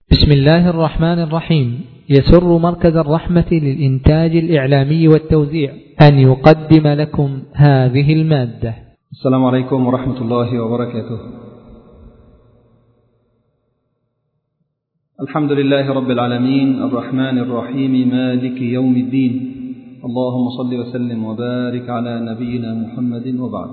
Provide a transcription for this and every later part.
بسم الله الرحمن الرحيم. يسر مركز الرحمة للإنتاج الإعلامي والتوزيع أن يقدم لكم هذه المادة. السلام عليكم ورحمة الله وبركاته. الحمد لله رب العالمين، الرحمن الرحيم، مالك يوم الدين. اللهم صل وسلم وبارك على نبينا محمد وبعد.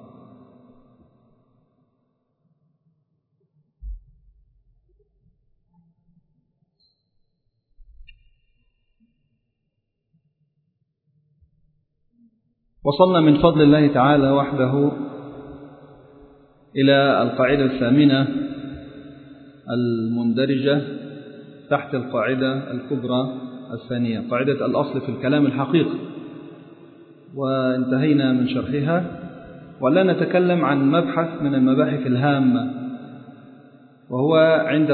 وصلنا من فضل الله تعالى وحده إلى القاعدة الثامنة المندرجة تحت القاعدة الكبرى الثانية، قاعدة الأصل في الكلام الحقيقي، وانتهينا من شرحها. ولا نتكلم عن مبحث من المباحث الهامة، وهو عند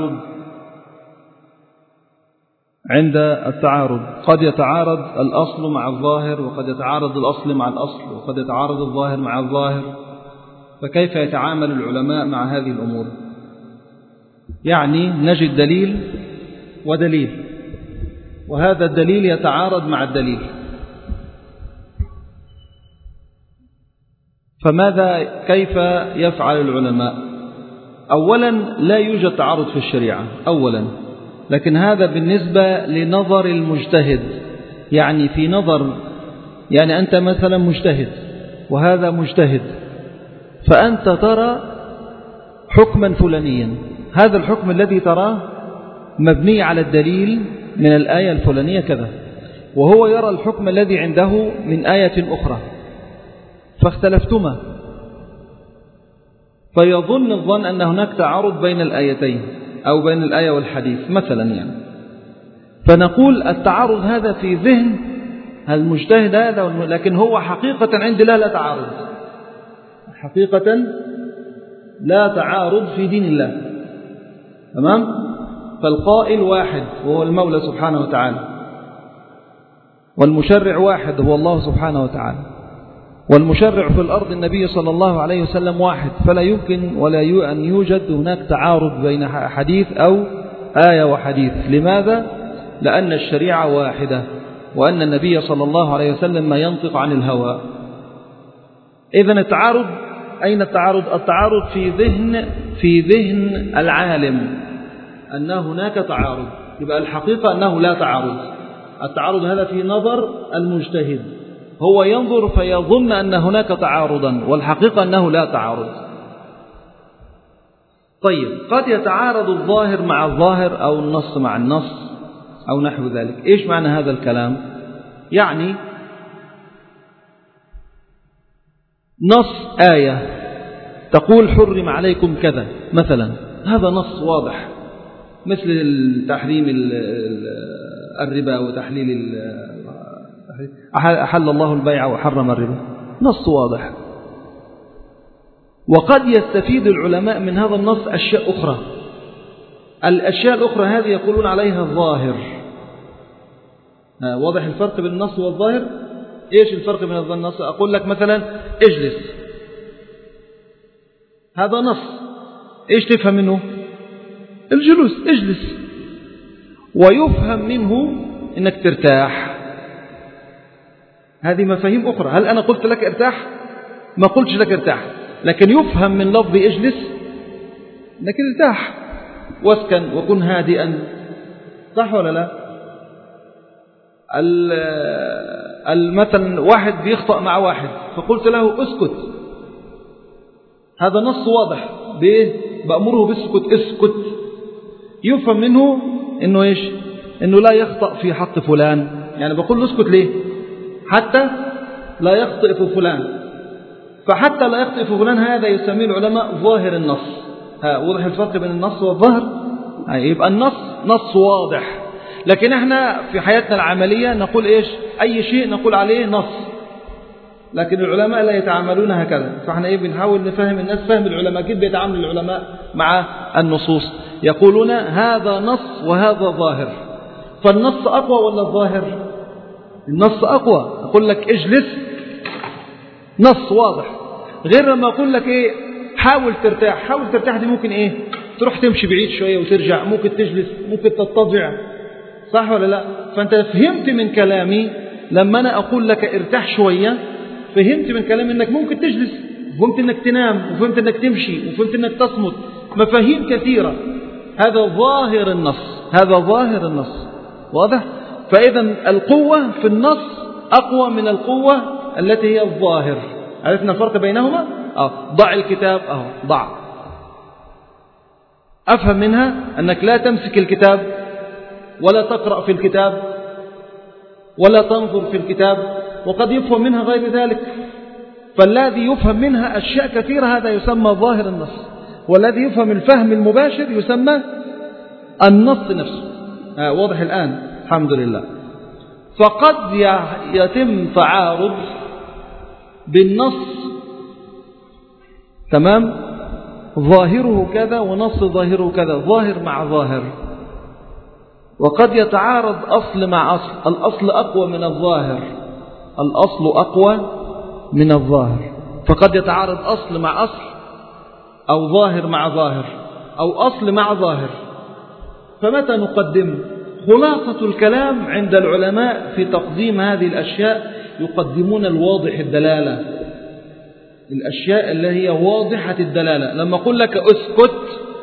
التعارض قد يتعارض الأصل مع الظاهر، وقد يتعارض الأصل مع الأصل، وقد يتعارض الظاهر مع الظاهر. فكيف يتعامل العلماء مع هذه الأمور؟ يعني نجد دليل ودليل، وهذا الدليل يتعارض مع الدليل، كيف يفعل العلماء؟ أولا، لا يوجد تعارض في الشريعة أولا، لكن هذا بالنسبة لنظر المجتهد. يعني في نظر، يعني أنت مثلا مجتهد وهذا مجتهد، فأنت ترى حكما فلانيا، هذا الحكم الذي تراه مبني على الدليل من الآية الفلانية كذا، وهو يرى الحكم الذي عنده من آية أخرى، فاختلفتما، فيظن الظن أن هناك تعارض بين الآيتين أو بين الآية والحديث مثلا يعني. فنقول التعارض هذا في ذهن المجتهد هذا، لكن هو حقيقة عند الله لا تعارض، حقيقة لا تعارض في دين الله. تمام؟ فالقائل واحد وهو المولى سبحانه وتعالى، والمشرع واحد هو الله سبحانه وتعالى، والمشرع في الأرض النبي صلى الله عليه وسلم واحد، فلا يمكن ولا أن يوجد هناك تعارض بين حديث أو آية وحديث. لماذا؟ لأن الشريعة واحدة، وأن النبي صلى الله عليه وسلم ما ينطق عن الهوى. إذن التعارض أين التعارض؟ التعارض في ذهن العالم أن هناك تعارض، يبقى الحقيقة أنه لا تعارض. التعارض هذا في نظر المجتهد، هو ينظر فيظن أن هناك تعارضا، والحقيقة أنه لا تعارض. طيب، قد يتعارض الظاهر مع الظاهر أو النص مع النص أو نحو ذلك. إيش معنى هذا الكلام؟ يعني نص آية تقول حرم عليكم كذا مثلا، هذا نص واضح، مثل تحريم الربا وتحليل أحل الله البيع وحرم الربا، نص واضح. وقد يستفيد العلماء من هذا النص أشياء أخرى. الأشياء الأخرى هذه يقولون عليها الظاهر. واضح الفرق بين النص والظاهر؟ إيش الفرق بين النص؟ أقول لك مثلا اجلس، هذا نص، إيش تفهم منه؟ الجلوس، اجلس. ويفهم منه إنك ترتاح، هذه مفاهيم أخرى. هل أنا قلت لك ارتاح؟ ما قلتش لك ارتاح، لكن يفهم من لفظ اجلس إنك ارتاح واسكن وكن هادئا، صح ولا لا؟ مثلا واحد بيخطأ مع واحد، فقلت له اسكت، هذا نص واضح، بأمره بالسكت، اسكت. يفهم منه إنه إيش؟ إنه لا يخطأ في حق فلان، يعني بقول له اسكت ليه؟ حتى لا يخطئ في فلان. فحتى لا يخطئ في فلان هذا يسميه العلماء ظاهر النص. واضح الفرق بين النص والظاهر؟ يبقى النص نص واضح، لكن احنا في حياتنا العملية نقول ايش؟ اي شيء نقول عليه نص، لكن العلماء لا يتعاملون هكذا. فاحنا بنحاول نفهم الناس فهم العلماء. كيف بيتعامل العلماء مع النصوص؟ يقولون هذا نص وهذا ظاهر. فالنص أقوى ولا الظاهر؟ النص أقوى. أقول لك اجلس، نص واضح، غير لما أقول لك إيه؟ حاول ترتاح. حاول ترتاح دي ممكن إيه؟ تروح تمشي بعيد شوية وترجع، ممكن تجلس، ممكن تضطجع، صح ولا لا؟ فأنت فهمت من كلامي لما أنا أقول لك ارتاح شوية، فهمت من كلامي أنك ممكن تجلس، وفهمت أنك تنام، وفهمت أنك تمشي، وفهمت أنك تصمت، مفاهيم كثيرة. هذا ظاهر النص، هذا ظاهر النص، واضح؟ فإذا القوة في النص أقوى من القوة التي هي الظاهر. عرفنا الفرق بينهما؟ ضع الكتاب، ضع. أفهم منها أنك لا تمسك الكتاب ولا تقرأ في الكتاب ولا تنظر في الكتاب، وقد يفهم منها غير ذلك. فالذي يفهم منها أشياء كثيرة هذا يسمى ظاهر النص، والذي يفهم الفهم المباشر يسمى النص نفسه. واضح الآن؟ الحمد لله. فقد يتم تعارض بالنص، تمام، ظاهره كذا ونص ظاهره كذا، ظاهر مع ظاهر. وقد يتعارض أصل مع أصل، الأصل أقوى من الظاهر، الأصل أقوى من الظاهر. فقد يتعارض أصل مع أصل، أو ظاهر مع ظاهر، أو أصل مع ظاهر. فمتى نقدم؟ خلاصة الكلام عند العلماء في تقديم هذه الأشياء يقدمون الواضح الدلالة، الأشياء اللي هي واضحة الدلالة. لما أقول لك أسكت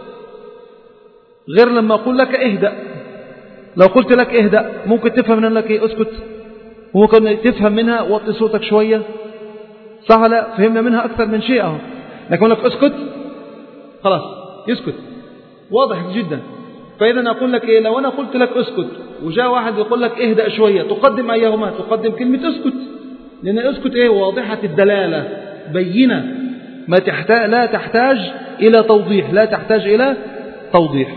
غير لما أقول لك اهدأ. لو قلت لك اهدأ ممكن تفهم من لك إيه أسكت، وممكن تفهم منها وطي صوتك شوية، صح لا؟ فهمنا منها أكثر من شيء أهو. لكن أقول لك أسكت خلاص يسكت، واضح جدا. فإذا أقول لك إيه؟ لو أنا قلت لك أسكت وجاء واحد يقول لك اهدأ شوية، تقدم أيهما؟ تقدم كلمة أسكت، لأن أسكت إيه؟ واضحة الدلالة، بينة، لا تحتاج إلى توضيح، لا تحتاج إلى توضيح.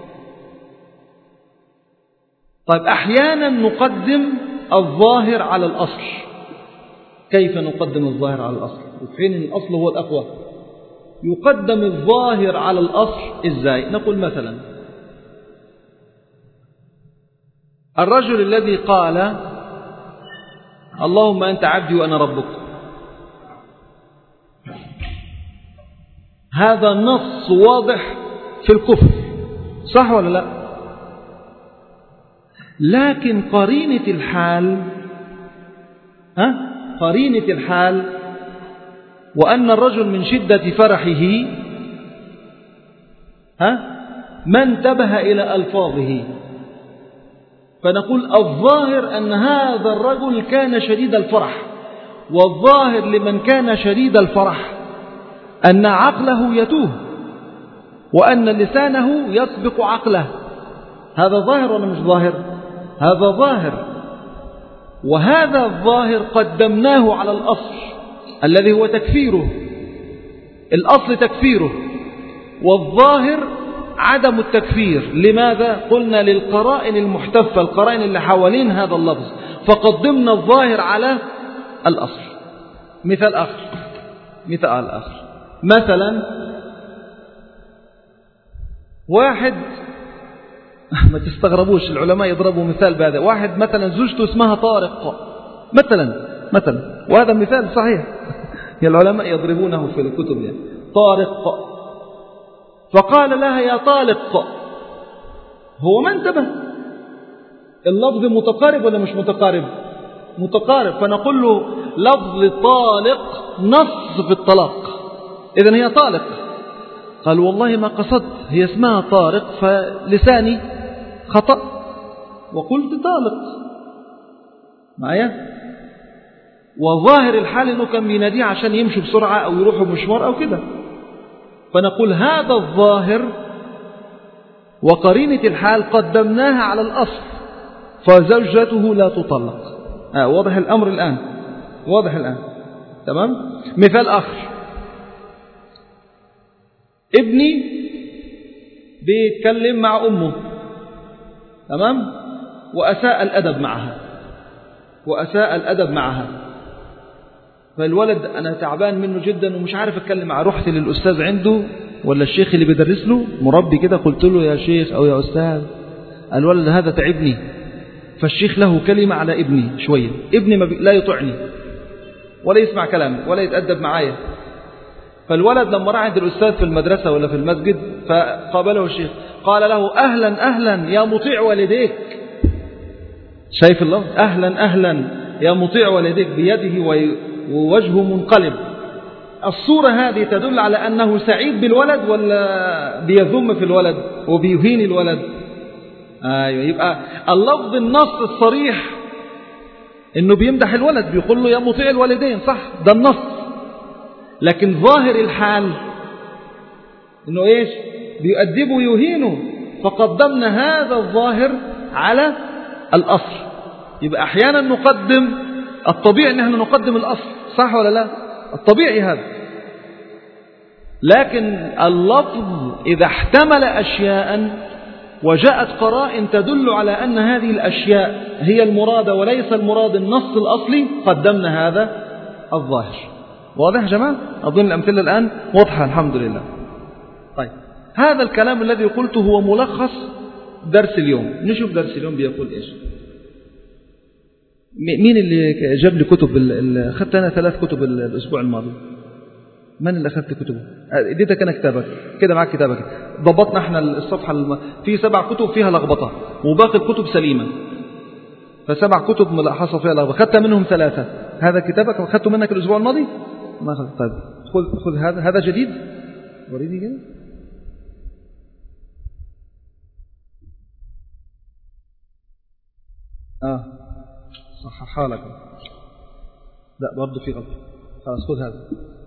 طيب أحيانا نقدم الظاهر على الأصل. كيف نقدم الظاهر على الأصل في حين الأصل هو الأقوى؟ يقدم الظاهر على الأصل إزاي؟ نقول مثلا الرجل الذي قال اللهم أنت عبدي وأنا ربك، هذا نص واضح في الكفر، صح ولا لا؟ لكن قرينة الحال، قرينة الحال وأن الرجل من شدة فرحه ما انتبه إلى ألفاظه، فنقول الظاهر أن هذا الرجل كان شديد الفرح، والظاهر لمن كان شديد الفرح أن عقله يتوه وأن لسانه يسبق عقله. هذا ظاهر ولا مش ظاهر؟ هذا ظاهر. وهذا الظاهر قدمناه على الأصل الذي هو تكفيره، الأصل تكفيره، والظاهر عدم التكفير. لماذا؟ قلنا للقرائن المحتفة، القرائن اللي حوالين هذا اللفظ، فقدمنا الظاهر على الأصل. مثال آخر، مثلا واحد، ما تستغربوش العلماء يضربوا مثال بهذا، واحد مثلا زوجته اسمها طارق مثلا، وهذا مثال صحيح العلماء يضربونه في الكتب يعني. طارق، فقال لها يا طالق، هو ما انتبه، اللفظ متقارب ولا مش متقارب؟ متقارب. فنقول له لفظ طالق نص في الطلاق، إذن هي طالق. قال والله ما قصدت، هي اسمها طارق فلساني خطأ وقلت طالق معايا. وظاهر الحال انه كان بيناديه عشان يمشوا بسرعة او يروحوا مشوار او كده. فنقول هذا الظاهر وقرينة الحال قدمناها على الأصل، فزوجته لا تطلق. واضح الأمر الآن؟ واضح الآن؟ تمام. مثال آخر، ابني بيتكلم مع أمه، تمام، وأساء الأدب معها، فالولد أنا تعبان منه جدا ومش عارف أتكلم معه. رحت للأستاذ عنده ولا الشيخ اللي بيدرس له، مربي كده، قلت له يا شيخ أو يا أستاذ الولد هذا تعبني. فالشيخ له كلمة على ابني شوية، ابني لا يطعني ولا يسمع كلامي ولا يتأدب معايا. فالولد لما راح عند الأستاذ في المدرسة ولا في المسجد فقابله الشيخ قال له أهلا أهلا يا مطيع والديك. شايف الله؟ أهلا أهلا يا مطيع والديك بيده ووجهه منقلب. الصورة هذه تدل على أنه سعيد بالولد ولا بيذم في الولد وبيهين الولد؟ أيوة. يبقى اللفظ النص الصريح إنه بيمدح الولد، بيقول له يا مطيع الوالدين، صح، ده النص. لكن ظاهر الحال إنه إيش؟ بيؤدبه ويهينه، فقدمنا هذا الظاهر على الأصل. يبقى أحيانا نقدم الطبيعي إن احنا نقدم الأصل، صح ولا لا؟ الطبيعي هذا. لكن اللفظ إذا احتمل أشياء وجاءت قرائن تدل على أن هذه الأشياء هي المرادة وليس المراد النص الأصلي، قدمنا هذا الظاهر. واضح يا جماعة؟ أظن الأمثلة الآن واضحة الحمد لله. طيب، هذا الكلام الذي قلته هو ملخص درس اليوم. نشوف درس اليوم بيقول إيش. مين اللي جاب لي كتب؟ أخذت أنا 3 كتب الأسبوع الماضي. من اللي أخذت كتبه؟ اديتك أنا كتابك كده، معك كتابك. ضبطنا احنا الصفحة في 7 كتب فيها لخبطة وباقي الكتب سليمة، ف7 كتب حصل فيها لخبطة، خدت منهم 3. هذا كتابك أخذته منك الأسبوع الماضي؟ ما أخذت. طيب خذ هذا جديد، وريني كده. صححها لك. لا برضه في غلط. خلاص خذ هذا.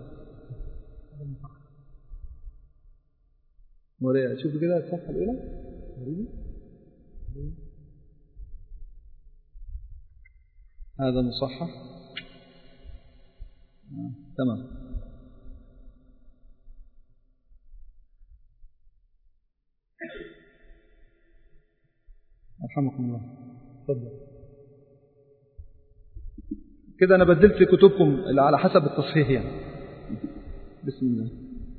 وريها، شوف كده الصفحة الأولى. هذا مصحح. تمام. رحمكم الله. تفضل. كده أنا بدلت في كتبكم على حسب التصحيح يعني. بسم الله.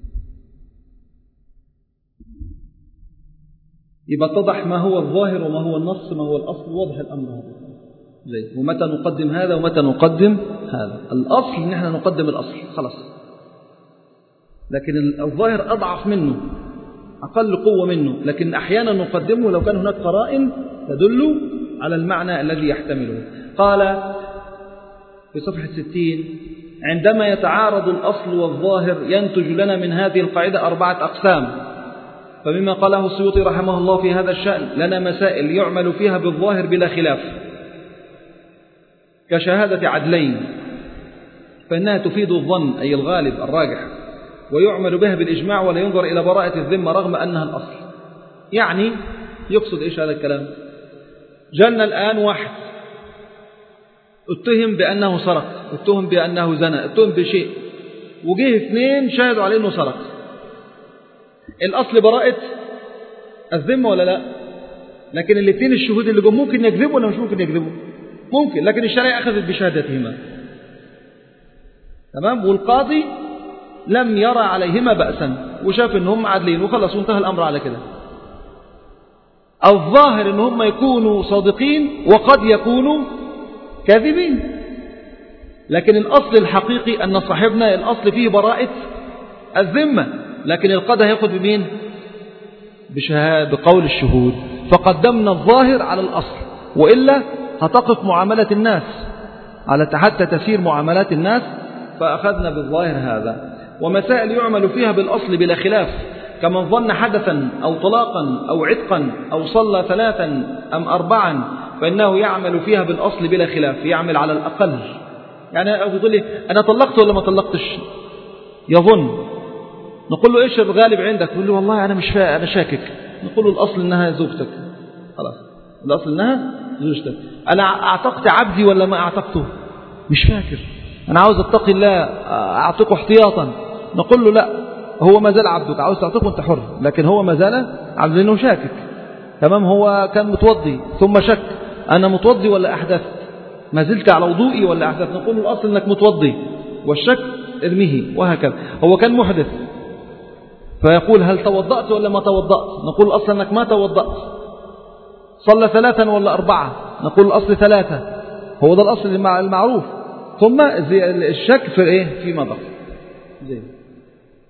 يبقى اتضح ما هو الظاهر وما هو النص، ما هو الأصل، واضح الأمر هذا. زي ومتى نقدم هذا ومتى نقدم هذا. الأصل إن احنا نقدم الأصل خلاص، لكن الظاهر أضعف منه، أقل قوة منه، لكن أحيانا نقدمه لو كان هناك قرائن تدل على المعنى الذي يحتمله. قال في صفحة 60: عندما يتعارض الأصل والظاهر ينتج لنا من هذه القاعدة 4 أقسام. فمما قاله السيوطي رحمه الله في هذا الشأن: لنا مسائل يعمل فيها بالظاهر بلا خلاف، كشهادة عدلين، فإنها تفيد الظن أي الغالب الراجح، ويعمل بها بالإجماع ولا ينظر إلى براءة الذمة رغم أنها الأصل. يعني يقصد إيش هذا الكلام؟ جلنا الآن واحد اتهم بأنه سرق، اتهم بأنه زنى، اتهم بشيء، وجه 2 شاهدوا عليه أنه سرق. الأصل براءة الذمة ولا لا؟ لكن الاثنين الشهود اللي جم ممكن يكذبوا ولا مش ممكن يكذبوا؟ ممكن، لكن الشريعة أخذت بشهادتهما. تمام. والقاضي لم يرى عليهما بأسا وشاف ان هم عادلين وخلص وانتهى الأمر على كده. الظاهر ان هم يكونوا صادقين وقد يكونوا كاذبين، لكن الأصل الحقيقي أن صاحبنا الأصل فيه براءة الذمة، لكن القاضي هياخد بمين؟ بقول الشهود. فقدمنا الظاهر على الأصل، وإلا هتقف معاملة الناس على حتى تسير معاملات الناس، فأخذنا بالظاهر هذا. ومسائل يعمل فيها بالأصل بلا خلاف، كمن ظن حدثا أو طلاقا أو عتقا أو صلى 3 أم 4، فإنه يعمل فيها بالأصل بلا خلاف، يعمل على الأقل. يعني يقول لي أنا طلقت ولا ما طلقتش؟ يظن. نقول له إيش الغالب عندك؟ يقول له والله أنا مش أنا شاكك. نقول له الأصل إنها زوجتك، خلاص الأصل إنها زوجتك. أنا أعتقت عبدي ولا ما أعتقته؟ مش فاكر، أنا عاوز أتقي الله أعتقه احتياطا. نقول له لا، هو ما زال عبدك، عاوز تعتقه أنت حر، لكن هو ما زال عبد لأنه شاكك. تمام. هو كان متوضي ثم شك، أنا متوضي ولا أحدثت؟ ما زلت على وضوئي ولا أحدثت؟ نقول له الأصل أنك متوضي، والشك ارميه، وهكذا. هو كان محدث فيقول هل توضأت ولا ما توضأت؟ نقول الأصل أنك ما توضأت. صلى 3 ولا 4؟ نقول الأصل 3. هو ده الأصل المعروف. ثم الشك في إيه؟ فيما بقي.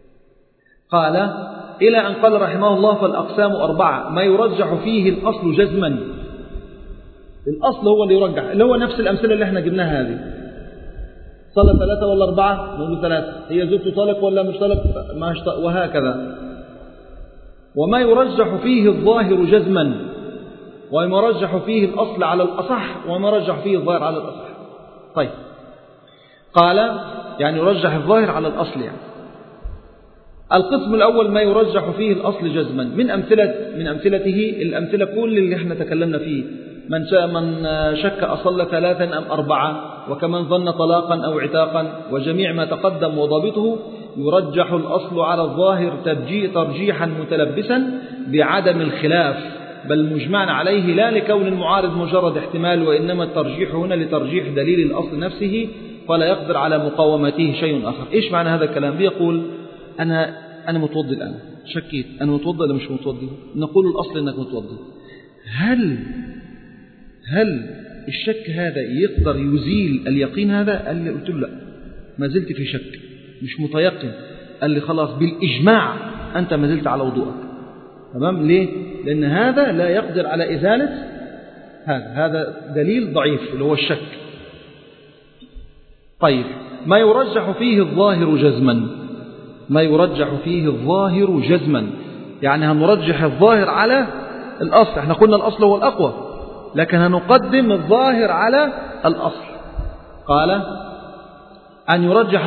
قال إلى أن قال رحمه الله فالأقسام 4 ما يرجح فيه الأصل جزما. الأصل هو اللي يرجح، اللي هو نفس الأمثلة اللي احنا جبناها هذه. طلق 3 ولا 4؟ نقول 3. هي زوجته طلق ولا مش طلق؟ وهكذا. وما يرجح فيه الظاهر جزما، وما يرجح فيه الأصل على الأصح، وما يرجح فيه الظاهر على الأصح. طيب، قال يعني يرجح الظاهر على الأصل. يعني القسم الأول ما يرجح فيه الأصل جزما، من أمثلته الأمثلة كل اللي احنا تكلمنا فيه. من شك أصلى 3 أم 4، وكمن ظن طلاقا أو عتاقا، وجميع ما تقدم وضابطه يرجح الأصل على الظاهر ترجيحا متلبسا بعدم الخلاف، بل مجمعا عليه لا لكون المعارض مجرد احتمال، وإنما الترجيح هنا لترجيح دليل الأصل نفسه، فلا يقدر على مقاومته شيء آخر. إيش معنى هذا الكلام؟ بيقول أنا متوضي الآن، شكيت أنا متوضي ولا مش متوضي؟ نقول الأصل أنك متوضي. هل الشك هذا يقدر يزيل اليقين هذا؟ قال لي، قلت له لا، ما زلت في شك، مش متيقن. قال لي خلاص بالإجماع أنت ما زلت على وضوءك. تمام؟ ليه؟ لأن هذا لا يقدر على إزالة هذا دليل ضعيف اللي هو الشك. طيب، ما يرجح فيه الظاهر جزما. ما يرجح فيه الظاهر جزما يعني هنرجح الظاهر على الأصل. احنا قلنا الأصل هو الأقوى، لكن هنقدم الظاهر على الأصل. قال أن يرجح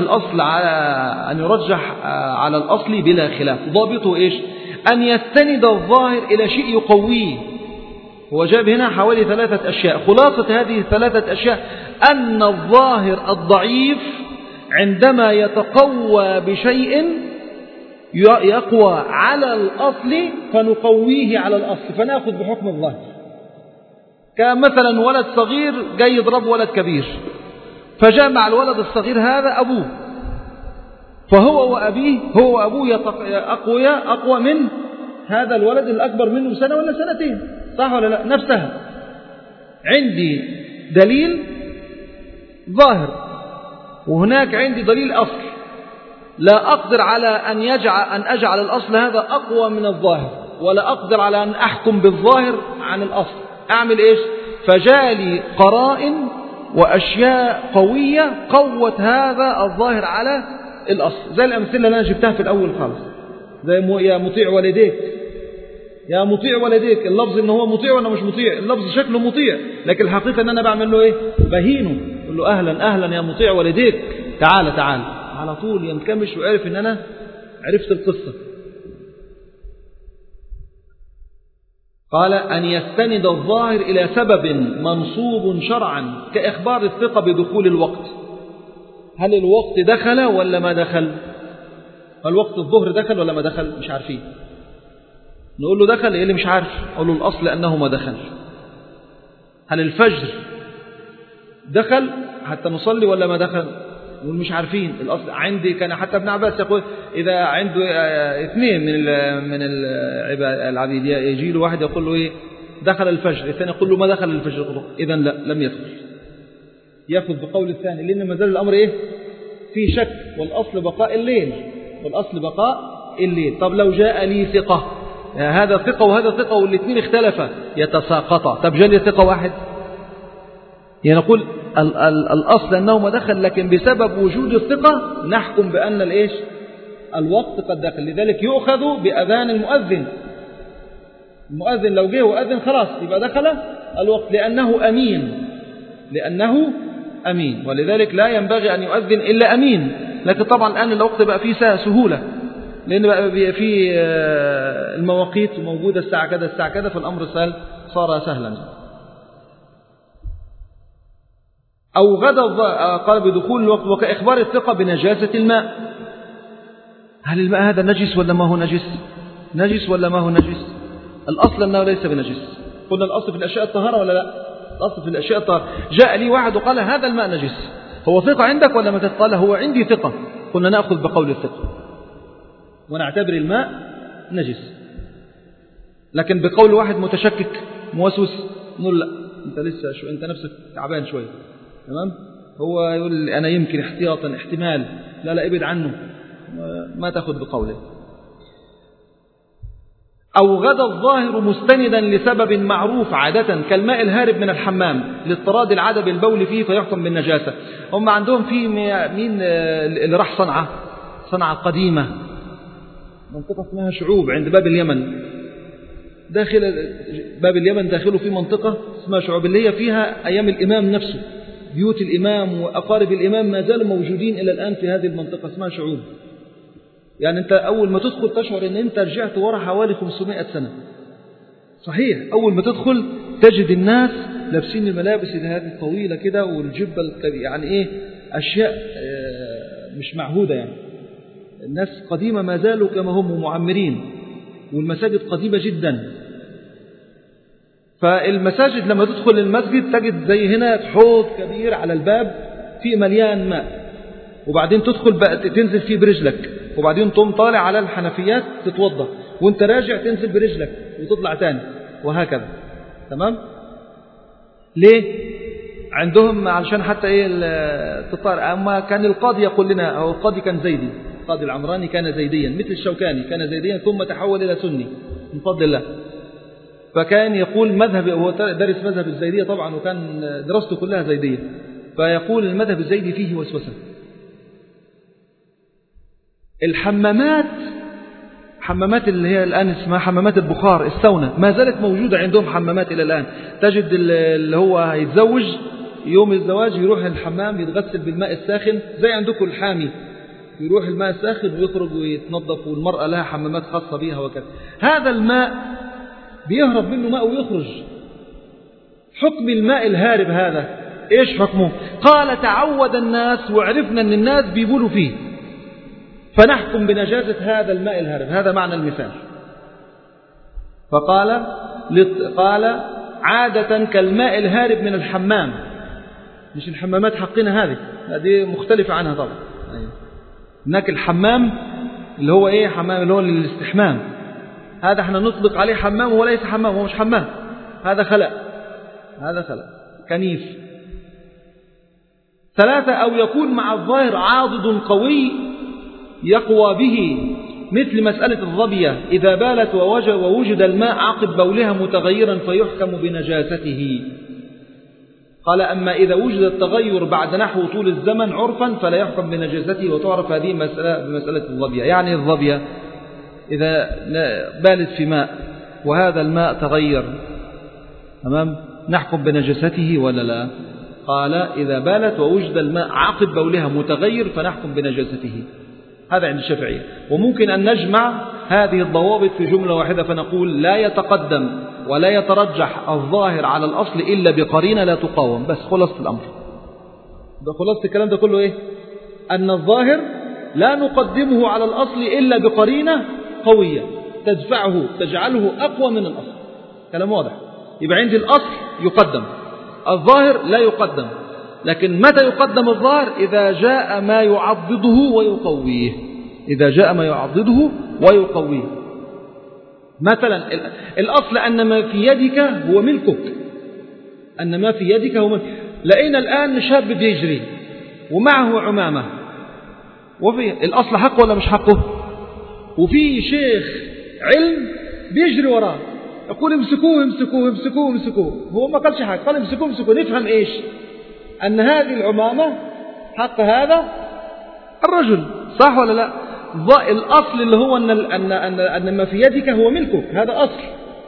على الأصل بلا خلاف. ضابطه إيش؟ أن يستند الظاهر إلى شيء يقويه. هو جاب هنا حوالي 3 أشياء. خلاصة هذه 3 أشياء أن الظاهر الضعيف عندما يتقوى بشيء يقوى على الأصل فنقويه على الأصل، فنأخذ بحكم الظاهر. كمثلا ولد صغير جاي يضرب ولد كبير، فجاء مع الولد الصغير هذا أبوه، فهو وأبوه أقوى من هذا الولد الأكبر منه 1 ولا 2 سنة، صح ولا لا؟ نفسها. عندي دليل ظاهر، وهناك عندي دليل أصل. لا أقدر على أن أجعل الأصل هذا أقوى من الظاهر، ولا أقدر على أن أحكم بالظاهر عن الأصل. أعمل إيش؟ فجالي قرائن وأشياء قوية قوت هذا الظاهر على الأصل، زي الأمثلة اللي أنا جبتها في الأول خالص، زي يا مطيع والديك. يا مطيع والديك، اللفظ إنه هو مطيع ولا مش مطيع؟ اللفظ شكله مطيع، لكن الحقيقة إن أنا بعمل له إيه؟ بهينه، أقول له أهلا أهلا يا مطيع والديك، تعال تعال، على طول ينكمش وعرف إن أنا عرفت القصة. قال أن يستند الظاهر إلى سبب منصوب شرعا كإخبار الثقة بدخول الوقت. هل الوقت دخل ولا ما دخل؟ هل وقت الظهر دخل ولا ما دخل؟ مش عارفين. نقول له دخل، اللي مش عارف أقول له الأصل أنه ما دخل. هل الفجر دخل حتى نصلي ولا ما دخل؟ نقول مش عارفين. الأصل عندي كان حتى ابن عباس يقول إذا عنده 2 من العبيد يجي له واحد يقول له إيه دخل الفجر، الثاني يقول له ما دخل الفجر، إذا لا لم يدخل، يأخذ بقول الثاني، لأن ما زال الأمر إيه في شك، والأصل بقاء الليل، والأصل بقاء الليل. طب لو جاء لي ثقة، هذا ثقة وهذا ثقة والاثنين اختلفا يتساقطا، طب جاء لي ثقة واحد، يعني نقول الأصل أنه ما دخل، لكن بسبب وجود الثقة نحكم بأن الإيش الوقت قد دخل. لذلك يؤخذ بأذان المؤذن. المؤذن لو جه وأذن خلاص يبقى دخل الوقت، لأنه أمين، ولذلك لا ينبغي أن يؤذن إلا أمين. لكن طبعا الآن الوقت بقى فيه سهولة، لأن بقى فيه المواقيت موجودة الساعة كذا، فالأمر صار سهلا. أو غدا قال بدخول الوقت وكإخبار الثقة بنجاسة الماء. هل الماء هذا نجس ولا ما هو نجس ولا ما هو نجس؟ الأصل أنه ليس بنجس. قلنا الأصل في الأشياء الطهارة ولا لا؟ الأصل في الأشياء الطهارة. جاء لي واحد وقال هذا الماء نجس، هو ثقة عندك ولا ما تقال؟ هو عندي ثقة. قلنا نأخذ بقول الثقة ونعتبر الماء نجس. لكن بقول واحد متشكك موسوس نقول لا، أنت لسه أنت نفسك تعبان شوية، تمام؟ هو يقول أنا يمكن احتياطا احتمال، لا ابعد عنه، ما تأخذ بقوله. أو غدا الظاهر مستندا لسبب معروف عادة كالماء الهارب من الحمام لاضطراد العادة بالبول فيه فيحكم بالنجاسة. هم عندهم في مين اللي راح صنعاء القديمة، منطقة اسمها شعوب عند باب اليمن، داخل باب اليمن داخله في منطقة اسمها شعوب اللي هي فيها أيام الإمام نفسه، بيوت الإمام وأقارب الإمام ما زالوا موجودين إلى الآن في هذه المنطقة اسمها شعوب. يعني أنت أول ما تدخل تشعر أن أنت رجعت ورا حوالي 500 سنة. صحيح، أول ما تدخل تجد الناس لابسين الملابس هذه الطويلة كده والجبة يعني إيه أشياء مش معهودة. يعني الناس قديمة ما زالوا كما هم معمرين، والمساجد قديمة جدا. فالمساجد لما تدخل المسجد تجد زي هنا حوض كبير على الباب فيه مليان ماء، وبعدين تدخل بقى تنزل فيه برجلك، وبعدين تقوم طالع على الحنفيات تتوضا، وانت راجع تنزل برجلك وتطلع تاني، وهكذا. تمام؟ ليه؟ عندهم علشان حتى ايه تطار. اما كان القاضي يقول لنا، او القاضي كان زيدي، القاضي العمراني كان زيديا مثل الشوكاني، كان زيديا ثم تحول الى سني من فضل الله. فكان يقول مذهب، هو درس مذهب الزيدية طبعا وكان دراسته كلها زيدية، فيقول المذهب الزيدي فيه وسوسة. حمامات اللي هي الآن اسمها حمامات البخار، الساونا، ما زالت موجودة عندهم حمامات إلى الآن. تجد اللي هو يتزوج يوم الزواج يروح الحمام يتغسل بالماء الساخن زي عندكم الحامي، يروح الماء الساخن ويخرج ويتنظف، والمرأة لها حمامات خاصة بها وكذا. هذا الماء بيهرب منه ماء ويخرج. حكم الماء الهارب هذا إيش حكمه؟ قال تعود الناس وعرفنا أن الناس بيبولوا فيه فنحكم بنجاسة هذا الماء الهارب. هذا معنى المثال. قال عادة كالماء الهارب من الحمام، مش الحمامات حقنا هذه مختلفة عنها طبعا. هناك الحمام اللي هو ايه، حمام اللي هو للاستحمام، هذا احنا نطلق عليه حمام وليس حمام، هو مش حمام، هذا خلاء كنيف. 3 أو يكون مع الظاهر عاضد قوي يقوى به، مثل مسألة الظبية إذا بالت ووجد الماء عقب بولها متغيرا فيحكم بنجاسته. قال أما إذا وجد التغير بعد نحو طول الزمن عرفا فلا يحكم بنجاسته، وتعرف هذه بمسألة الظبية. يعني الظبية إذا بالت في ماء وهذا الماء تغير، تمام، نحكم بنجاسته ولا لا؟ قال إذا بالت ووجد الماء عقب بولها متغير فنحكم بنجاسته. هذا عند الشافعية. وممكن أن نجمع هذه الضوابط في جملة واحدة فنقول لا يتقدم ولا يترجح الظاهر على الأصل إلا بقرينة لا تقاوم. بس خلاصة الأمر، خلاصة الكلام ده كله إيه؟ أن الظاهر لا نقدمه على الأصل إلا بقرينة قوية تدفعه تجعله أقوى من الأصل. كلام واضح. يبقى عندي الأصل يقدم، الظاهر لا يقدم. لكن متى يقدم الظاهر؟ إذا جاء ما يعضده ويقويه. إذا جاء ما يعضده ويقويه. مثلا الأصل أن ما في يدك هو ملكك، أن ما في يدك هو ملكك. لقينا الآن شاب بيجري ومعه عمامة، وفي الأصل حقه ولا مش حقه؟ وفي شيخ علم بيجري وراه يقول امسكوه امسكوه امسكوه امسكوه. هو ما قالش حاجة، قال امسكوه امسكوه. نفهم إيش؟ أن هذه العمامة حق هذا الرجل، صح ولا لا؟ الأصل اللي هو أن ما في يدك هو ملكك، هذا أصل.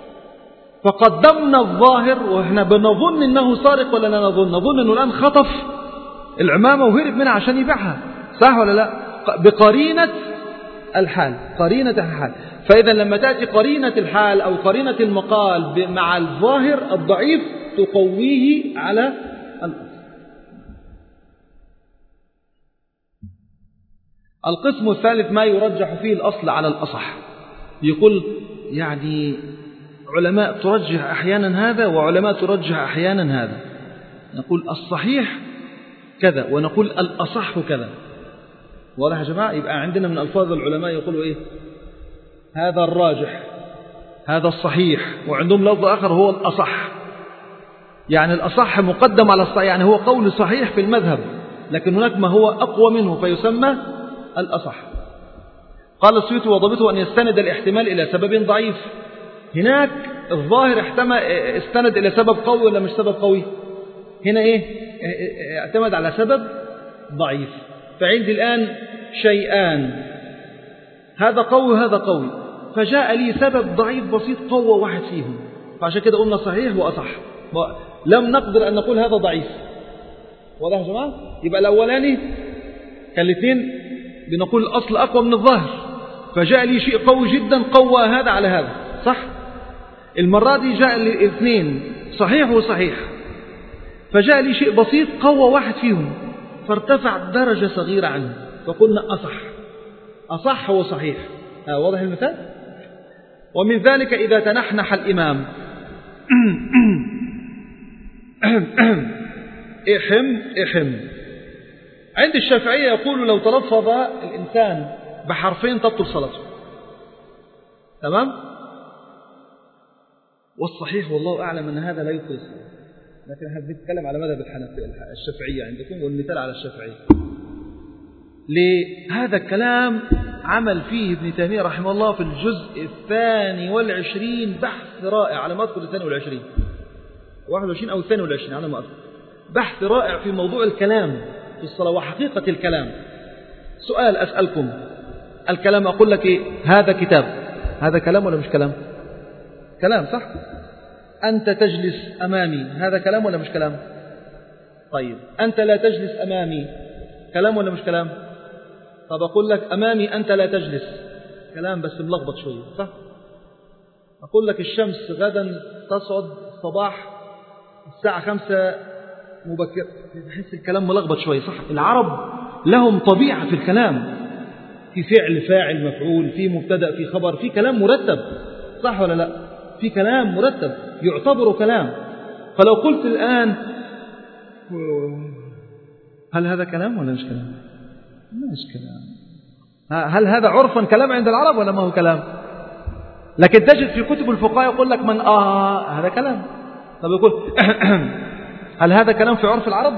فقدمنا الظاهر وإحنا بنظن أنه سارق ولا لا نظن أنه الآن خطف العمامة وهرب منها عشان يبيعها، صح ولا لا؟ بقرينة الحال، قرينة الحال. فإذا لما تأتي قرينة الحال أو قرينة المقال مع الظاهر الضعيف تقويه على الأصل. القسم الثالث ما يرجح فيه الأصل على الأصح. يقول يعني علماء ترجح أحيانا هذا وعلماء ترجح أحيانا هذا. نقول الصحيح كذا ونقول الأصح كذا. واضح يا جماعة؟ يبقى عندنا من ألفاظ العلماء يقولوا إيه؟ هذا الراجح، هذا الصحيح، وعندهم لفظ آخر هو الأصح. يعني الأصح مقدم على الصحيح، يعني هو قول صحيح في المذهب، لكن هناك ما هو أقوى منه فيسمى الأصح. قال السيوطي وضبطه أن يستند الاحتمال إلى سبب ضعيف هناك الظاهر استند إلى سبب قوي ولا مش سبب قوي؟ هنا إيه؟ اعتمد على سبب ضعيف. فعندي الآن شيئان، هذا قوي وهذا قوي، فجاء لي سبب ضعيف بسيط قوة واحد فيهم، فعشان كده قلنا صحيح وأصح. لم نقدر أن نقول هذا ضعيف. واضح يا جماعة؟ يبقى الأولاني كان الاثنين بنقول الأصل أقوى من الظاهر، فجاء لي شيء قوي جدا قوى هذا على هذا، صح؟ المرة دي جاء لي الاثنين صحيح وصحيح، فجاء لي شيء بسيط قوى واحد فيهم فارتفع درجة صغيرة عنه، فقلنا أصح وصحيح. واضح المثال؟ ومن ذلك إذا تنحنح الإمام إحم. عند الشافعية يقول لو تلفظ الإنسان بحرفين تبطل صلاته. تمام؟ والصحيح والله أعلم أن هذا لا يبطل الصلاة، لكن احنا بنتكلم على مذهب الشافعية عندكم، والمثال على الشافعية. لهذا الكلام عمل فيه ابن تيمية رحمه الله في الجزء 22 بحث رائع على ما أذكر 22 21 أو 22 على ما أذكر، بحث رائع في موضوع الكلام في الصلاة وحقيقة الكلام. سؤال أسألكم، الكلام أقول لك إيه؟ هذا كتاب، هذا كلام ولا مش كلام؟ كلام صح؟ أنت تجلس أمامي، هذا كلام ولا مش كلام؟ طيب أنت لا تجلس أمامي، كلام ولا مش كلام؟ طب أقول لك أمامي أنت لا تجلس، كلام بس ملخبط شوية، صح؟ أقول لك الشمس غدا تصعد صباح الساعة 5 مبكر، تحس الكلام ملخبط شوية، صح؟ العرب لهم طبيعة في الكلام، في فعل فاعل مفعول، في مبتدأ، في خبر، في كلام مرتب، صح ولا لا؟ في كلام مرتب يعتبر كلام. فلو قلت الآن هل هذا كلام ولا مش كلام؟ مش كلام. هل هذا عرفا كلام عند العرب ولا ما هو كلام؟ لكن تجد في كتب الفقهاء يقول لك من هذا كلام. طب يقول هل هذا كلام في عرف العرب؟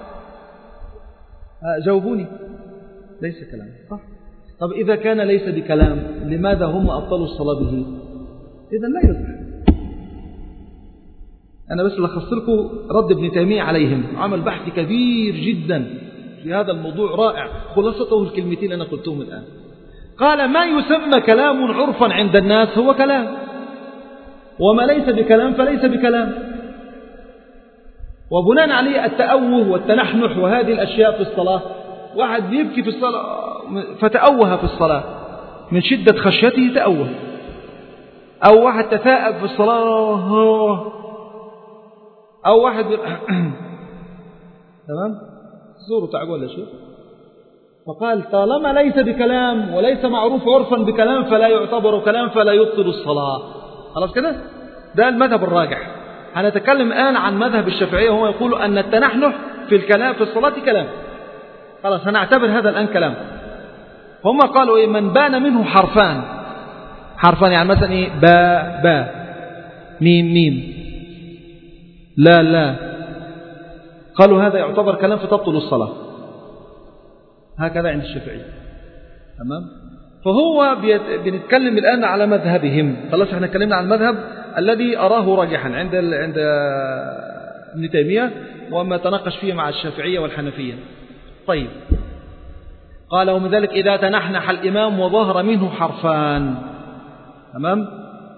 جاوبوني. ليس كلام، صح؟ طب إذا كان ليس بكلام لماذا هم أبطلوا الصلاة به؟ إذن لا يصح. أنا بس لخصت لكم رد ابن تيمية عليهم، عمل بحث كبير جدا في هذا الموضوع رائع، خلاصته الكلمتين أنا قلتهم الآن. قال ما يسمى كلام عرفا عند الناس هو كلام، وما ليس بكلام فليس بكلام. وبناء عليه التأوه والتنحنح وهذه الأشياء في الصلاة، واحد بيبكي في الصلاة فتأوه في الصلاة من شدة خشيته تأوه، أو واحد تثاءب في الصلاة، أو واحد تمام زوروا تعقوا ولا شيء. فقال طالما ليس بكلام وليس معروف عرفا بكلام فلا يعتبر كلام فلا يبطل الصلاة. خلاص كده؟ ده المذهب الراجح. هنتكلم الآن عن مذهب الشافعية، وهو يقول أن التنحنح في الكلام في الصلاة كلام. خلاص هنعتبر هذا الآن كلام. هم قالوا إيه؟ من بان منه حرفان يعني مثلا إيه؟ با ميم لا، قالوا هذا يعتبر كلام فتبطل الصلاة. هكذا عند الشافعية. تمام؟ فهو بنتكلم الآن على مذهبهم. خلاص احنا اتكلمنا عن المذهب الذي أراه راجحا عند ابن تيمية، وما تناقش فيه مع الشافعية والحنفية. طيب قال ومن ذلك إذا تنحنح الإمام وظهر منه حرفان. تمام؟